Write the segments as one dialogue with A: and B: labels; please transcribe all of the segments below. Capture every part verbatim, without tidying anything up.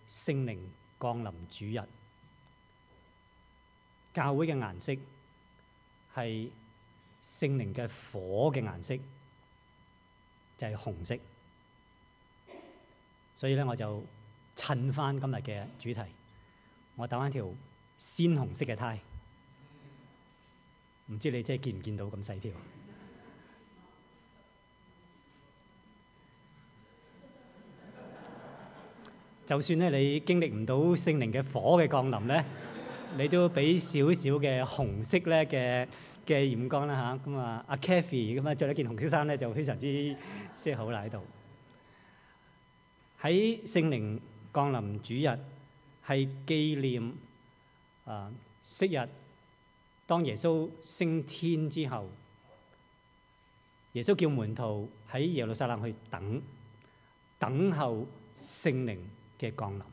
A: 聖靈降臨主日。教會嘅顏色係聖靈嘅火嘅顏色，就係紅色。所以咧，我就襯翻今日嘅主題，我打翻條鮮紅色嘅呔。唔知你真係見唔見到咁細條？就算咧你經歷唔到聖靈嘅火嘅降臨咧，你都俾少少嘅紅色咧嘅嘅眼光啦嚇。咁啊，阿 Kathy 咁啊，著一件紅色衫咧就非常之即係好啦喺度。喺聖靈降臨主日係紀念啊昔日當耶穌升天之後，耶穌叫門徒喺耶路撒冷去等等候聖靈嘅降臨。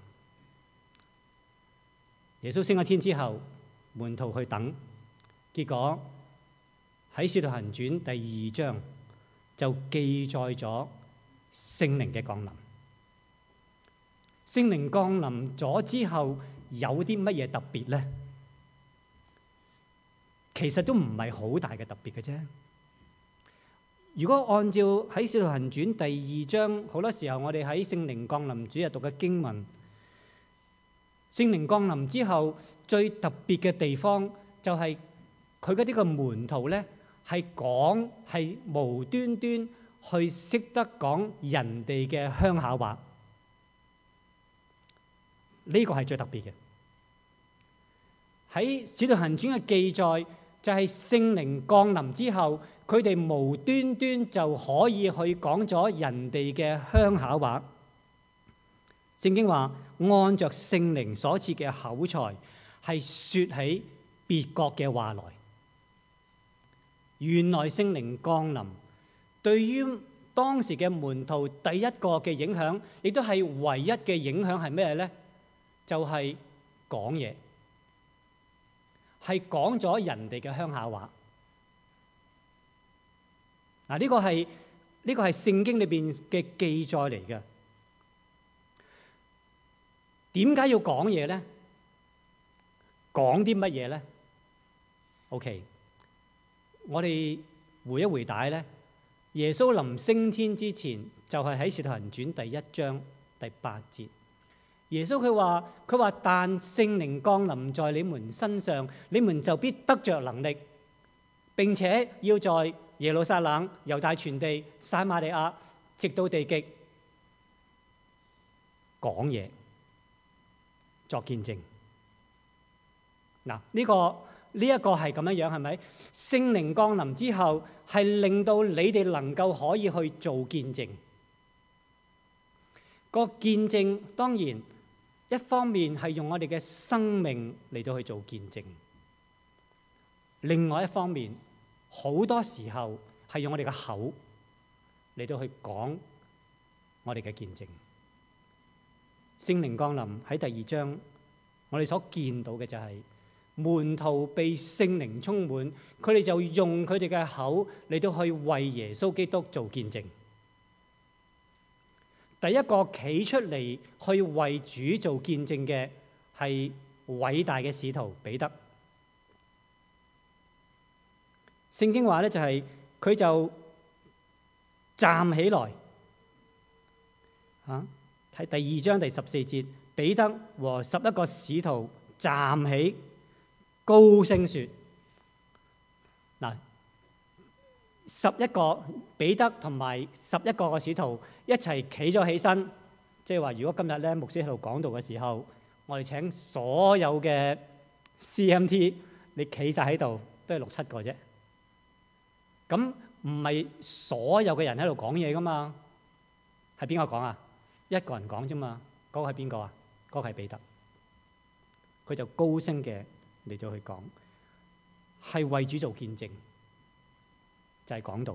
A: 耶穌升咗天之後，門徒去等，結果喺《使徒行傳》第二章就記載咗聖靈嘅降臨。聖靈降臨咗之後，有啲乜嘢特別呢？其實都唔係好大嘅特別嘅啫。如果按照喺《使徒行傳》第二章，好多時候我哋喺聖靈降臨主日讀嘅經文，聖靈降臨之後最特別嘅地方就係佢嗰啲個門徒咧，係講係無端端去識得講人哋嘅鄉下話，呢個係最特別嘅。喺《使徒行傳》嘅記載就係聖靈降臨之後，佢哋無端端就可以去講咗人哋嘅鄉下話。聖經話按着聖靈所賜嘅口才，係説起別國嘅話來。原來聖靈降臨對於當時嘅門徒第一個嘅影響，亦都係唯一嘅影響係咩呢？就係講嘢，係講咗人哋嘅鄉下話。嗱，呢個係呢個係聖經裏邊嘅記載嚟嘅。點解要講嘢咧？講啲乜嘢咧 ？OK， 我哋回一回帶咧。耶穌臨升天之前，就係喺《使徒行傳》第一章第八節。耶穌佢話：佢話但聖靈降臨在你們身上，你們就必得着能力，並且要在耶路撒冷、猶大全地、撒瑪利亞，直到地極講嘢，作見證。嗱，呢個呢一個係咁樣樣，係咪？聖靈降臨之後，係令到你哋能夠可以去做見證。個見證當然一方面係用我哋嘅生命嚟到去做見證，另外一方面好多時候係用我哋嘅口嚟到去講我哋嘅見證。聖靈降臨喺第二章，我哋所見到嘅就係門徒被聖靈充滿，佢哋就用佢哋嘅口嚟到去為耶穌基督做見證。第一個企出嚟去為主做見證嘅係偉大嘅使徒彼得。聖經話咧就係佢就站起來，嚇喺第二章第十四節，彼得和十一個使徒站起，高聲説：嗱，十一個彼得同埋十一個個使徒一齊企咗起身，即係話如果今日咧牧師喺度講道嘅時候，我哋請所有嘅 C M T 你企晒喺度，都係六七個啫。咁唔係所有嘅人喺度講嘢噶嘛？係邊個講啊？一個人講啫嘛。嗰個係邊個啊？嗰個係彼得。佢就高聲嘅嚟到去講，係為主做見證，就係講道。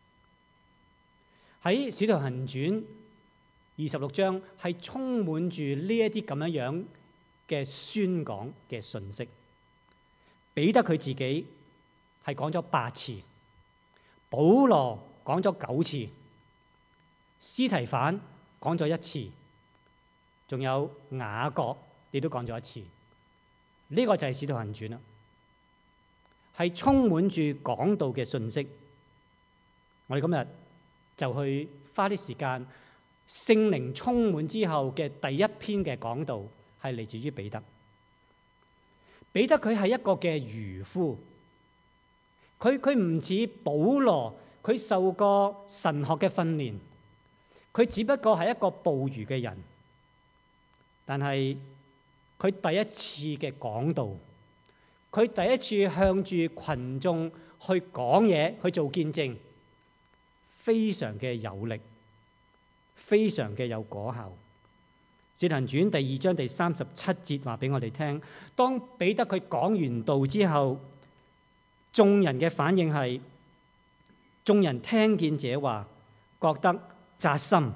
A: 喺《使徒行傳》二十六章係充滿住呢一啲咁樣樣嘅宣講嘅信息。彼得佢自己係講咗八次，保羅講咗九次，司提反講咗一次， 仲有雅各，你都講咗一次。呢、這個就係使徒行傳啦，係充滿住講道嘅信息。我哋今日就去花啲時間，聖靈充滿之後嘅第一篇嘅講道係嚟自於彼得。彼得佢係一個嘅漁夫，佢佢唔似保羅，佢受過神學嘅訓練，佢只不過係一個捕魚嘅人。但係佢第一次嘅講道，佢第一次向住群眾去講嘢，去做見證，非常嘅有力，非常嘅有果效。《使徒行傳》第二章第三十七節話俾我哋聽，當彼得佢講完道之後，眾人嘅反應係，眾人聽見這話，覺得扎心，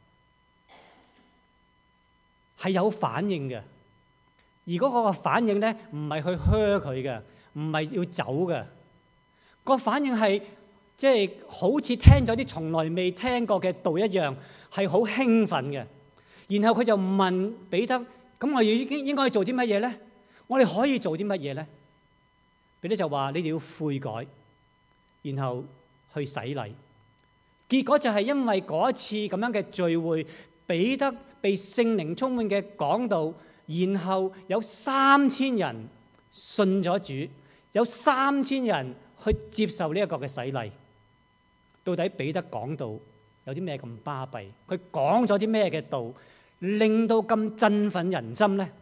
A: 係有反應嘅。而嗰個反應咧，唔係去噓佢嘅，唔係要走嘅。個反應係即係好似聽咗啲從來未聽過嘅道一樣，係好興奮嘅。然後佢就問彼得：咁我哋已經應該做啲乜嘢咧？我哋可以做啲乜嘢咧？彼得就話：你哋要悔改，然後去洗禮。結果就係因為嗰一次咁樣嘅聚會，彼得被聖靈充滿嘅講道，然後有三千人信咗主，有三千人去接受呢一個嘅洗禮。到底彼得講道有啲咩咁巴閉？佢講咗啲咩嘅道，令到咁振奮人心呢？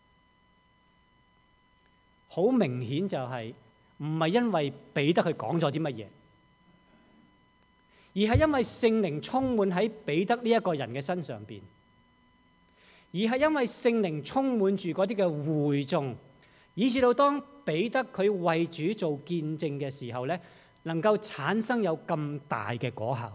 A: 好明顯就係唔係因為彼得佢講咗啲乜嘢，而係因為聖靈充滿喺彼得呢一個人嘅身上邊，而係因為聖靈充滿住嗰啲嘅會眾，以至到當彼得佢為主做見證嘅時候咧，能夠產生有咁大嘅果效。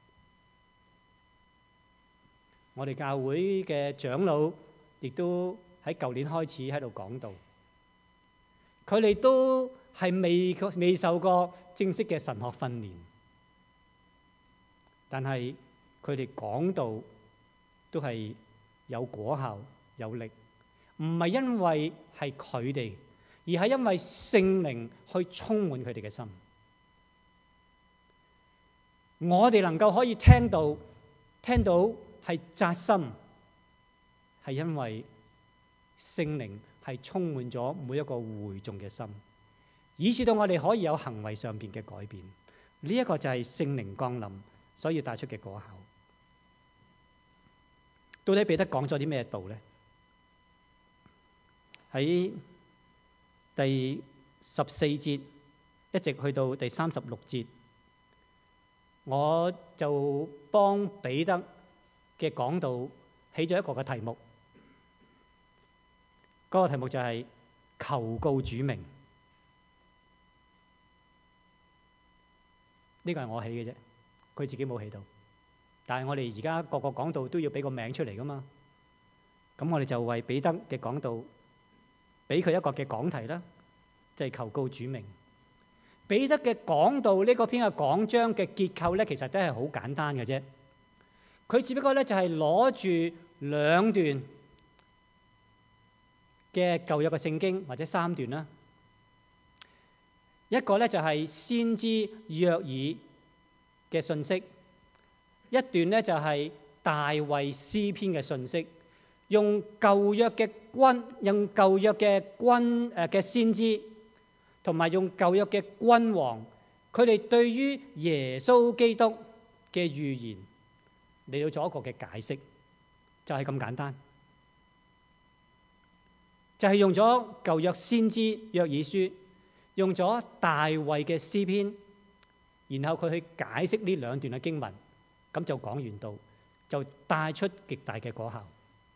A: 我哋教會嘅長老亦都喺舊年開始喺度講道，佢哋都係未未受過正式嘅神學訓練，但係佢哋講道都係有果效有力，唔係因為係佢哋，而係因為聖靈去充滿佢哋嘅心。我哋能夠可以聽到聽到係扎心，係因為聖靈係充滿咗每一個會眾嘅心，以致到我哋可以有行為上邊嘅改變。呢、這、一個就係聖靈降臨所以帶出嘅果效。到底彼得講咗啲咩道呢？喺第十四節一直去到第三十六節，我就幫彼得嘅講道起咗一個嘅題目，嗰、那個題目就係求告主名。呢、這個係我起嘅啫，佢自己冇起到。但係我哋而家個個講道都要俾個名出嚟噶嘛，咁我哋就為彼得嘅講道俾佢一個嘅講題啦，就係求告主名。彼得嘅講道呢個篇嘅講章嘅結構咧，其實都係好簡單嘅啫。佢只不過咧就係攞住兩段嘅舊約嘅聖經，或者三段啦。一個咧就係先知約珥嘅信息，一段咧就係大衛詩篇嘅信息，用舊約嘅君，用舊約嘅君誒嘅先知，同埋用舊約嘅君王，佢哋對於耶穌基督嘅預言嚟到做一個嘅解釋，就係咁簡單，就係用咗舊約先知約珥書，用咗大衛嘅詩篇，然後佢去解釋呢兩段嘅經文，咁就講完道，就帶出極大嘅果效。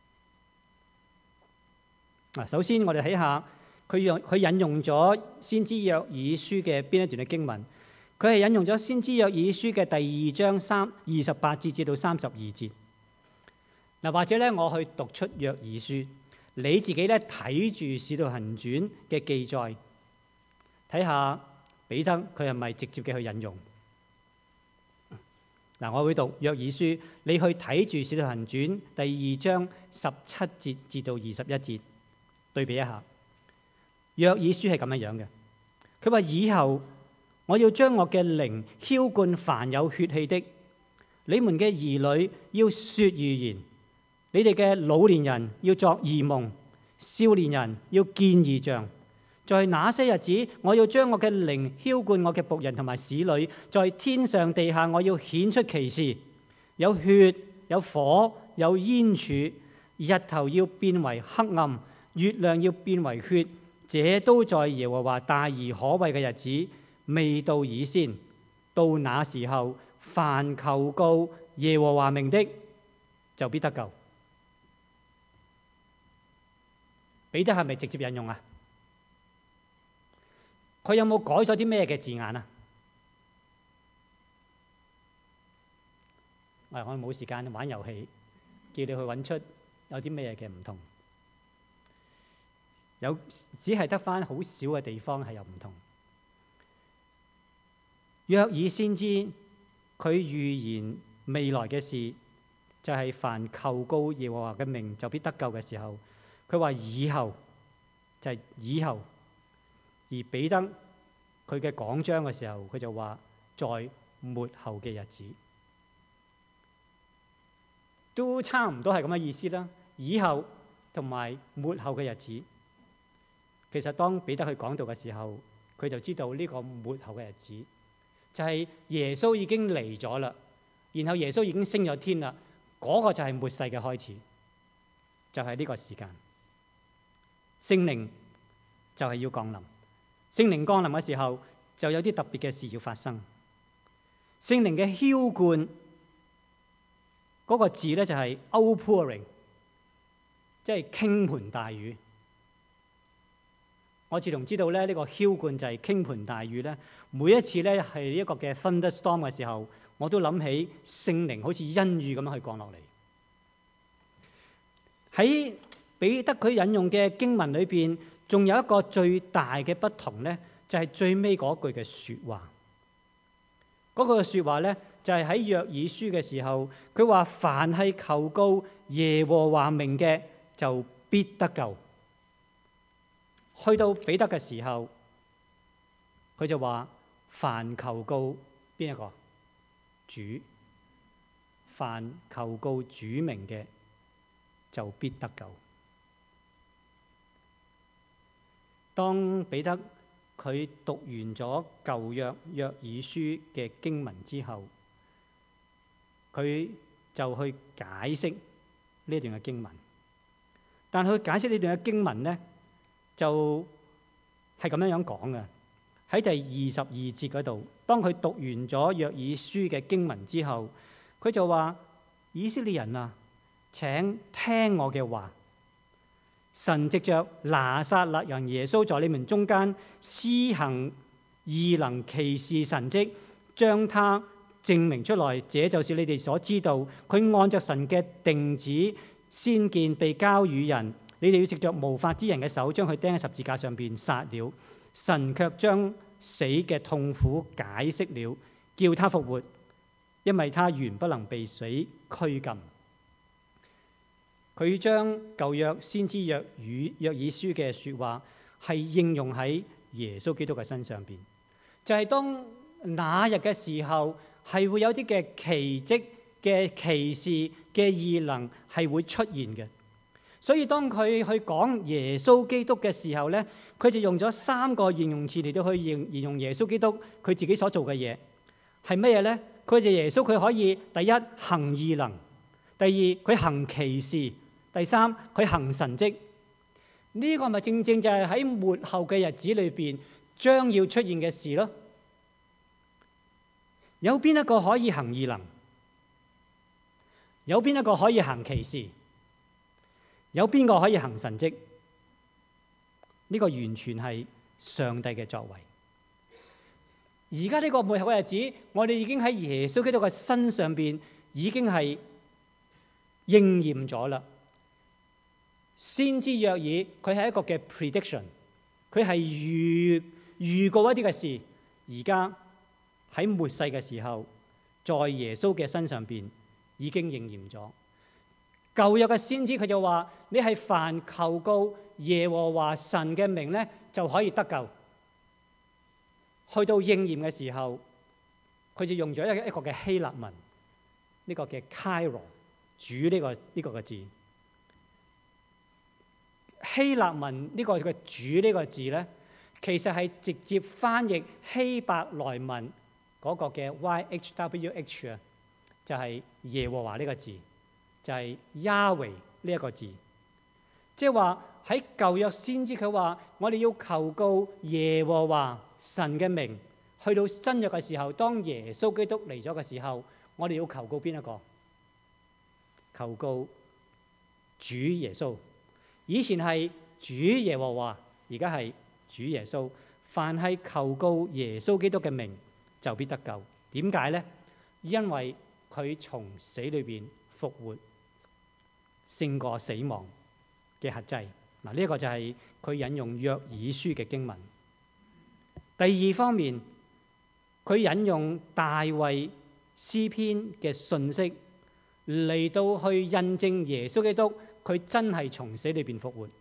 A: 嗱，首先我哋睇下佢用佢引用咗先知約珥書嘅邊一段嘅經文。佢係引用咗先知約珥書嘅第二章三二十八節至到三十二節。嗱，或者咧我去讀出約珥書，你自己咧睇住《使徒行傳》嘅記載，睇下彼得佢係咪直接嘅去引用。嗱， 嗱，我會讀約珥書，你去睇住《使徒行傳》第二章十七節至到二十一節，對比一下。約珥書係咁樣樣嘅，佢話以後我要將我嘅靈澆灌凡有血氣的，你們嘅兒女要說預言，你哋嘅老年人要作異夢，少年人要見異象。在那些日子，我要將我嘅靈澆灌我嘅僕人同埋使女，在天上地下我要顯出奇事，有血，有火，有煙柱，日頭要變為黑暗，月亮要變為血，這都在耶和華大而可畏嘅日子未到以先。到那時候，凡求告耶和華名的，就必得救。彼得係咪直接引用啊？佢有冇改咗啲咩嘅字眼啊？我哋冇時間玩遊戲，叫你去揾出有啲咩嘅唔同。有只係得返好少嘅地方係有唔同。約珥先知佢預言未來嘅事，就係、是、凡求告耶和華嘅名就必得救嘅時候，佢話以後就係、是、以後。而彼得佢嘅講章嘅時候，佢就話在末後嘅日子，都差唔多係咁嘅意思啦。以後同埋末後嘅日子，其實當彼得去講道嘅時候，佢就知道呢個末後嘅日子就係耶穌已經嚟咗啦，然後耶穌已經升咗天啦，嗰、那個就係末世嘅開始，就係、是、呢個時間，聖靈就係要降臨。聖靈降臨嘅時候，就有啲特別嘅事要發生。聖靈嘅澆灌嗰、那個字咧就係 outpouring， 即係傾盆大雨。我自從知道咧呢、這個澆灌就係傾盆大雨咧，每一次咧係一個嘅 thunderstorm 嘅時候，我都諗起聖靈好似恩雨咁樣去降落嚟。喺彼得佢引用嘅經文裏邊，仲有一個最大嘅不同咧，就係最尾嗰句嘅説話。嗰句嘅説話咧，就係喺約珥書嘅時候，佢話凡係求告耶和華名嘅，就必得救。去到彼得嘅時候，佢就話凡求告邊一個？主。凡求告主名嘅，就必得救。當彼得佢讀完咗舊約約珥書嘅經文之後，佢就去解釋呢段嘅經文。但佢解釋呢段嘅經文咧，就係咁樣樣講嘅。喺第二十二節嗰度，當佢讀完咗約珥書嘅經文之後，佢就話：以色列人啊，請聽我嘅話。神藉着拿撒勒人耶穌在你們中間施行異能奇事神蹟，將他證明出來，這就是你哋所知道。佢按着神嘅定旨先見被交與人，你哋要藉着無法之人嘅手將佢釘喺十字架上邊殺了。神卻將死嘅痛苦解釋了，叫他復活，因為他原不能被死拘禁。佢將舊約先知約語約珥書嘅説話係應用喺耶穌基督嘅身上邊，就係、是、當那日嘅時候係會有啲嘅奇蹟嘅奇事嘅異能係會出現嘅。所以當佢去講耶穌基督嘅時候咧，佢就用咗三個形容詞嚟到去形形容耶穌基督佢自己所做嘅嘢係咩嘢咧？佢就耶穌佢可以第一行異能，第二佢行奇事，第三佢行神蹟。呢、這個咪正正就係喺末後嘅日子裏邊將要出現嘅事咯。有邊一個可以行異能？有邊一個可以行奇事？有邊個可以行神蹟？呢、這個完全係上帝嘅作為。而家呢個末後嘅日子，我哋已經喺耶穌基督嘅身上邊已經係應驗咗啦。先知約珥佢係一個嘅 prediction， 佢係預預告一啲嘅事。而家喺末世嘅時候在耶穌嘅身上邊已經應驗咗。舊約嘅先知佢就話：你係凡求告耶和華神嘅名咧，就可以得救。去到應驗嘅時候，佢就用咗一一個嘅希臘文，呢、這個嘅 Kyro 主呢、這個呢、這個嘅字。希臘文呢個嘅主呢個字咧，其實係直接翻譯希伯來文嗰個嘅 Y H W H 啊，就係耶和華呢個字，就係 Yahweh 呢一個字。即係話喺舊約先知佢話：我哋要求告耶和華神嘅名。去到新約嘅時候，當耶穌基督嚟咗嘅時候，我哋要求告邊一個？求告主耶穌。以前係主耶和華，而家係主耶穌。凡係求告耶穌基督嘅名，就必得救。點解呢？因為佢從死裏邊復活，勝過死亡嘅轄制。嗱，呢一個就係佢引用約珥書嘅經文。第二方面，佢引用大衛詩篇嘅信息嚟到去印證耶穌基督佢真係從死裏邊復活。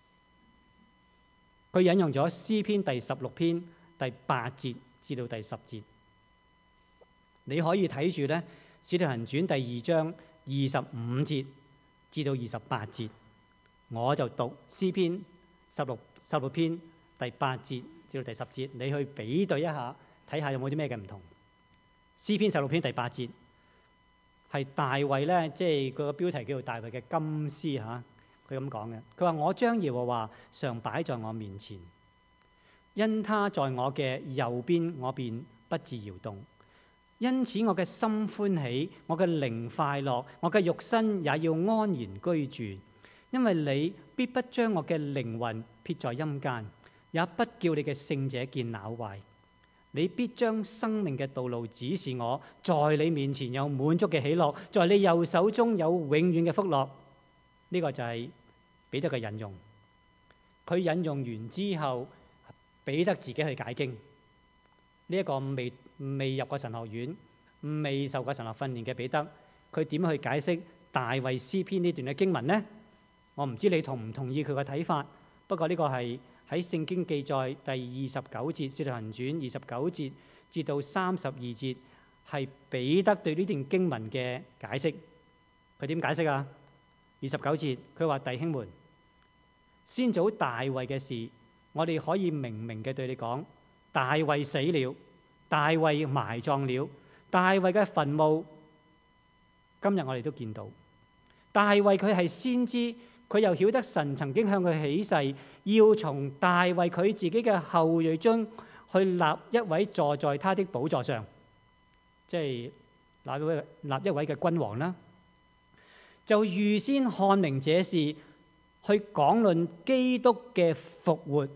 A: 佢引用咗詩篇第十六篇第八節至到第十節，你可以睇住咧《使徒行傳》第二章二十五節至到二十八節，我就讀詩篇十六十六篇第八節至到第十節，你去比對一下，睇下有冇啲咩嘅唔同。詩篇十六篇第八節係大衛咧，即係佢個標題叫做大衛嘅金詩嚇。佢咁講嘅，佢話：我將耶和華常擺在我面前，因他在我嘅右邊，我便不致搖動。因此我嘅心歡喜，我嘅靈快樂，我嘅肉身也要安然居住。因為你必不將我嘅靈魂撇在陰間，也不叫你嘅聖者見朽壞。你必將生命嘅道路指示我，在你面前有滿足嘅喜樂，在你右手中有永遠嘅福樂。呢、這個就係彼得嘅引用。佢引用完之後，彼得自己去解經。呢、這、一個未未入過神學院、未受過神學訓練嘅彼得，佢點去解釋大衛詩篇呢段嘅經文呢？我唔知你同唔同意佢嘅睇法。不過呢個係喺聖經記載第二十九節《使徒行傳》二十九節至到三十二節，係彼得對呢段經文嘅解釋。佢點解釋啊？二十九節，佢話：弟兄們，先祖大衛嘅事，我哋可以明明嘅對你講，大衛死了，大衛埋葬了，大衛嘅墳墓，今日我哋都見到。大衛佢係先知，佢又曉得神曾經向佢起誓，要從大衛佢自己嘅後裔中去立一位坐在他的寶座上，即係立一位立一位嘅君王啦。就預先看明這事，去講論基督嘅復活，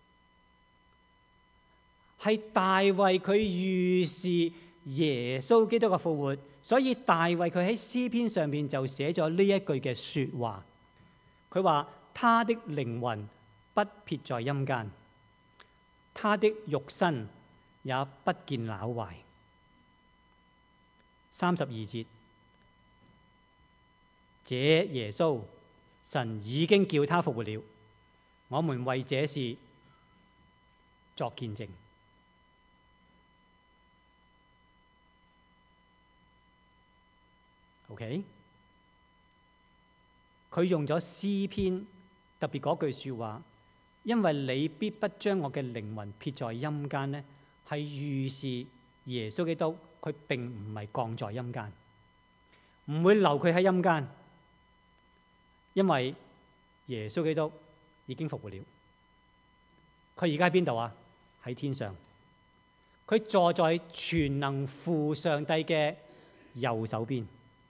A: 係大衛佢預示耶穌基督嘅復活，所以大衛佢喺詩篇上面就寫咗呢一句嘅說話。佢話：他的靈魂不撇在陰間，他的肉身也不見朽壞。三十二節。這耶穌，神已經叫他復活了，我們為這事作見證。OK， 佢用咗詩篇特別嗰句說話，因為你必不將我嘅靈魂撇在陰間呢，係預示耶穌基督佢並唔係降在陰間，唔會留佢喺陰間。因為耶穌基督已經復活了，佢而家喺邊度啊？喺天上，佢坐在全能父上帝嘅右手邊。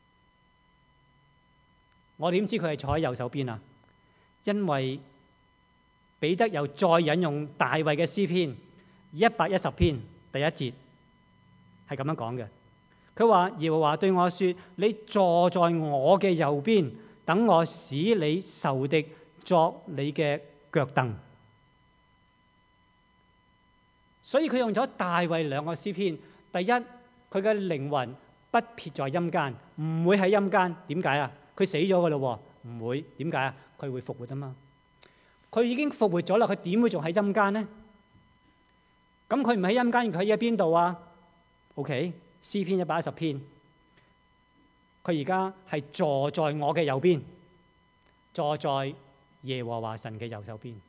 A: 我點知佢係坐喺右手邊啊？因為彼得又再引用大衛嘅詩篇一百一十篇第一節，係咁樣講嘅。佢話：耶和華對我說，你坐在我嘅右邊，等我使你仇敵作你嘅腳凳。所以佢用咗大衛兩個詩篇。第一， 佢嘅靈魂不撇在陰間，唔會喺陰間。點解啊？佢死咗㗎咯喎，唔會。點解啊？佢會復活啊嘛。佢已經復活咗啦，佢點會仲喺陰間呢？咁佢唔喺陰間，佢喺邊度啊 ？OK， 詩篇一百一十篇，佢而家係坐在我嘅右邊，坐在耶和華神嘅右手邊。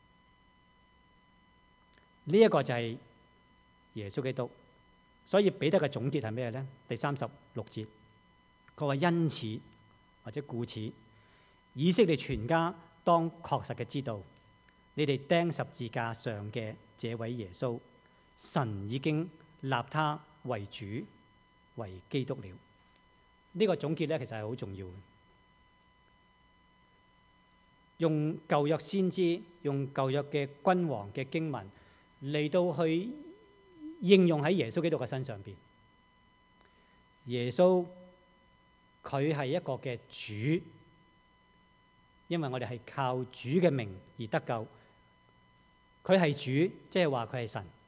A: 呢、這、一個就係耶穌基督。所以彼得嘅總結係咩呢？第三十六節，佢話因此或者故此，以色列全家當確實嘅知道，你哋釘十字架上嘅這位耶穌，神已經立他為主為基督了。呢、這個總結咧，其實係好重要嘅。用舊約先知，用舊約嘅君王嘅經文嚟到去應用喺耶穌基督嘅身上邊。耶穌佢係一個嘅主，因為我哋係靠主嘅名而得救。佢係主，即係話佢係神。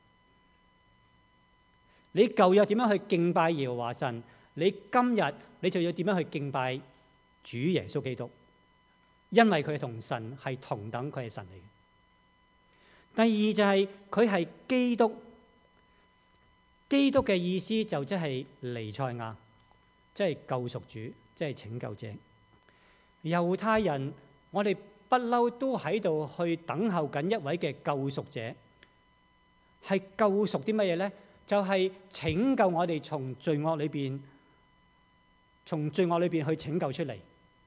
A: 你舊約點樣去敬拜耶和華神，你今日你就要點樣去敬拜主耶穌基督，因為佢同神係同等，佢係神嚟嘅。第二就係佢係基督。基督嘅意思就即係彌賽亞，即係救贖主，即係拯救者。猶太人，我哋不嬲都喺度去等候緊一位嘅救贖者，係救贖啲乜嘢呢？就係拯救我哋從罪惡裏邊，從罪惡裏邊去拯救出嚟。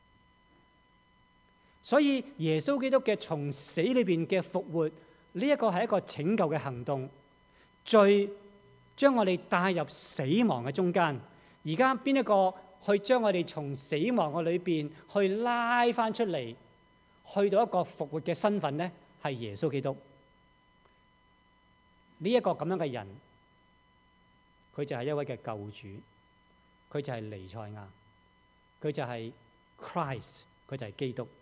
A: 所以耶穌基督嘅從死裏邊嘅復活，呢一個係一個拯救嘅行動。罪將我哋帶入死亡嘅中間，而家邊一個去將我哋從死亡嘅裏邊去拉翻出嚟，去到一個復活嘅身份呢？係耶穌基督。呢一個咁樣嘅人，佢就係一位嘅救主，佢就係彌賽亞，佢就係 Christ， 佢就係基督。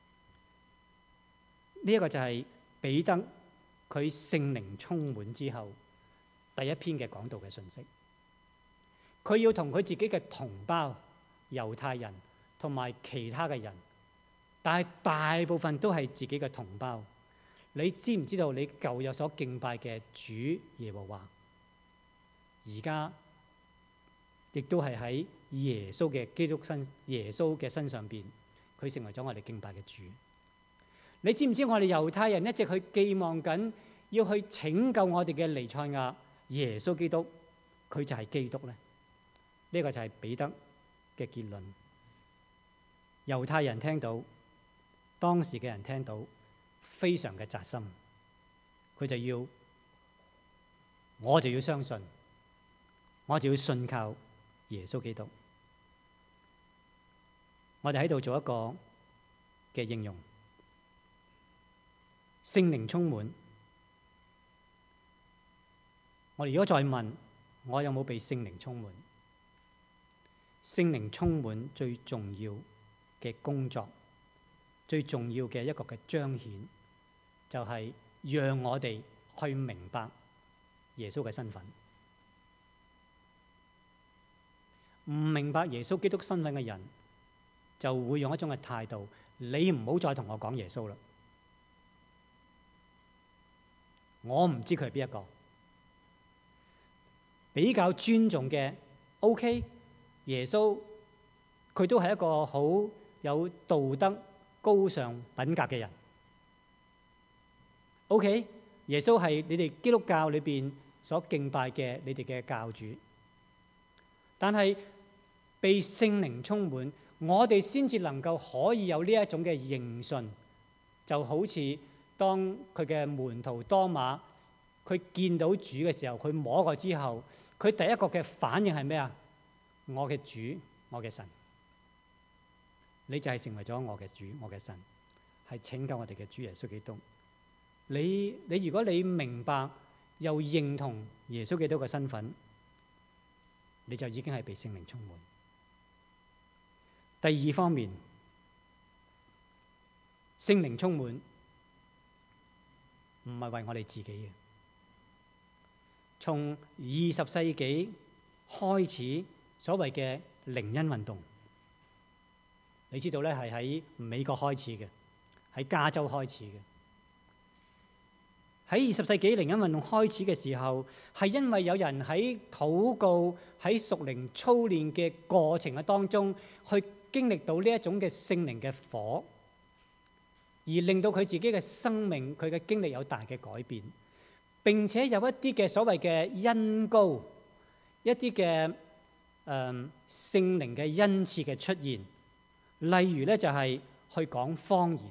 A: 呢一個就係彼得佢聖靈充滿之後第一篇嘅講道嘅信息。佢要同佢自己嘅同胞猶太人同埋其他嘅人，但係大部分都係自己嘅同胞。你知唔知道你舊約所敬拜嘅主耶和華，而家亦都係喺耶穌嘅基督身耶穌嘅身上邊，佢成為咗我哋敬拜嘅主。你知唔知我哋猶太人一直去寄望緊要去拯救我哋嘅彌賽亞耶穌基督，佢就係基督咧？呢個就係彼得嘅結論。猶太人聽到，當時嘅人聽到，非常嘅扎心。佢就要，我就要相信，我就要信靠耶穌基督。我哋喺度做一個嘅應用。聖靈充滿，我哋如果再問我有冇被聖靈充滿？聖靈充滿最重要嘅工作，最重要嘅一個嘅彰顯，就係讓我哋去明白耶穌嘅身份。唔明白耶穌基督身份嘅人，就會用一種嘅態度：你唔好再同我講耶穌啦。我唔知佢係邊一個，比較尊重嘅 OK， 耶穌佢都係一個好有道德高尚品格嘅人。OK， 耶穌係你哋基督教裏邊所敬拜嘅你哋嘅教主，但係被聖靈充滿，我哋先至能夠可以有呢一種嘅認信，就好似當佢嘅門徒多馬，佢見到主嘅時候，佢摸過之後，佢第一個嘅反應係咩啊？我嘅主，我嘅神，你就係成為咗我嘅主，我嘅神，係拯救我哋嘅主耶穌基督。你你如果你明白又認同耶穌基督嘅身份，你就已經係被聖靈充滿。第二方面，聖靈充滿唔係為我哋自己嘅。從二十世紀開始所謂嘅靈恩運動。你知道咧，係喺美國開始嘅，喺加州開始嘅。喺二十世紀靈恩運動開始嘅時候，係因為有人喺禱告、喺屬靈操練嘅過程嘅當中，去經歷到呢一種嘅聖靈嘅火，而令到佢自己嘅生命、佢嘅經歷有大嘅改變。並且有一啲嘅所謂嘅恩膏，一啲嘅誒聖靈嘅恩賜嘅出現。例如咧就係去講方言，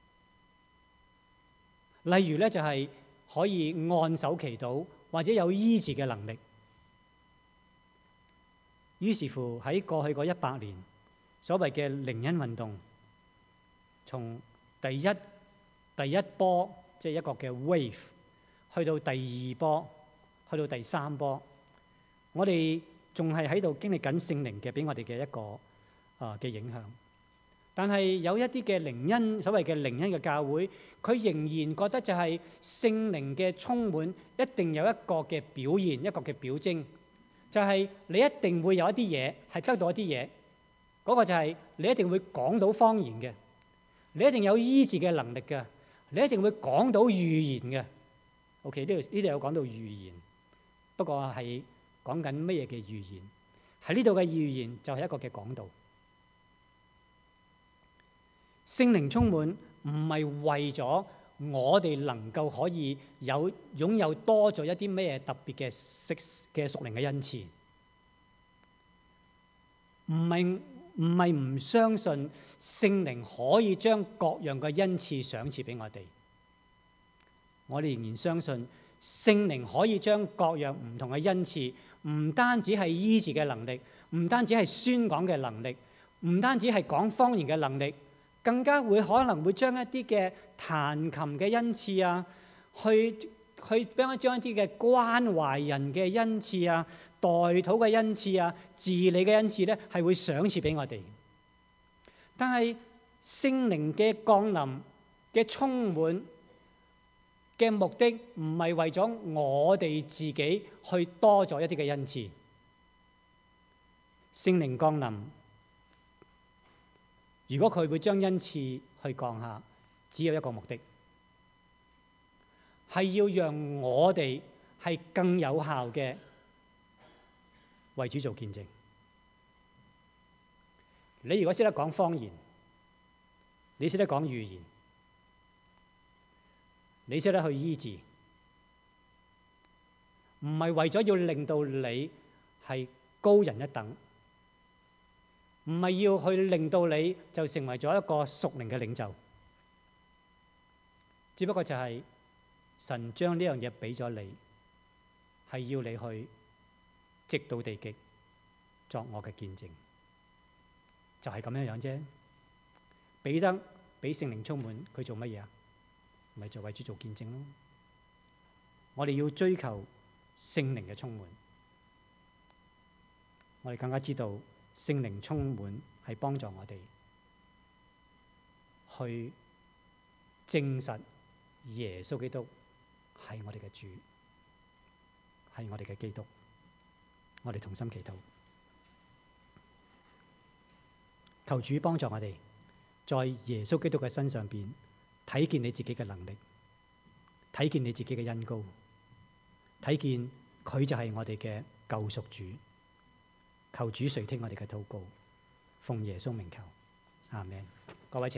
A: 例如咧就係可以按手祈禱，或者有醫治嘅能力。於是乎喺過去嗰一百年，所謂嘅靈恩運動，從第一第一波即係一個嘅 wave，去到第二波，去到第三波，我哋仲係喺度經歷緊聖靈嘅俾我哋嘅一個啊嘅影響。但係有一啲嘅靈恩，所謂嘅靈恩嘅教會，佢仍然覺得就係聖靈嘅充滿一定有一個嘅表現，一個嘅表徵，就係你一定會有一啲嘢係得到一啲嘢，嗰個就係你一定會講到方言嘅，你一定有醫治嘅能力嘅，你一定會講到預言嘅。OK， 呢度呢度有講到預言，不過係講緊乜嘢嘅預言？喺呢度嘅預言就係一個嘅講道。聖靈充滿唔係為咗我哋能夠可以有擁有多咗一啲咩特別嘅屬嘅屬靈嘅恩賜，唔係唔係唔相信聖靈可以將各樣嘅恩賜賞賜俾我哋。我哋仍然相信聖靈可以將各樣唔同嘅恩賜，唔單止係醫治嘅能力，唔單止係宣講嘅能力，唔單止係講方言嘅能力。更加會可能會將一啲嘅彈琴嘅恩賜啊，去去將將一啲嘅關懷人嘅恩賜啊、代禱嘅恩賜啊、治理嘅恩賜咧，係會賞賜俾我哋。但係聖靈嘅降臨嘅充滿嘅目的，唔係為咗我哋自己去多咗一啲嘅恩賜。聖靈降臨，如果佢會將恩賜去降下，只有一個目的，係要讓我哋係更有效嘅為主做見證。你如果識得講方言，你識得講預言，你識得去醫治，唔係為咗要令到你係高人一等，唔係要去令到你就成為咗一個屬靈嘅領袖，只不過就係神將呢樣嘢俾咗你，係要你去直到地極作我嘅見證，就係咁樣樣啫。彼得俾聖靈充滿，佢做乜嘢啊？咪就為主做見證咯。我哋要追求聖靈嘅充滿，我哋更加知道聖靈充滿係幫助我哋去證實耶穌基督係我哋嘅主，係我哋嘅基督。我哋同心祈禱，求主幫助我哋在耶穌基督嘅身上邊睇見你自己嘅能力，睇見你自己嘅恩膏，睇見佢就係我哋嘅救贖主。求主垂聽我哋嘅禱告，奉耶穌名求，阿們。各位請。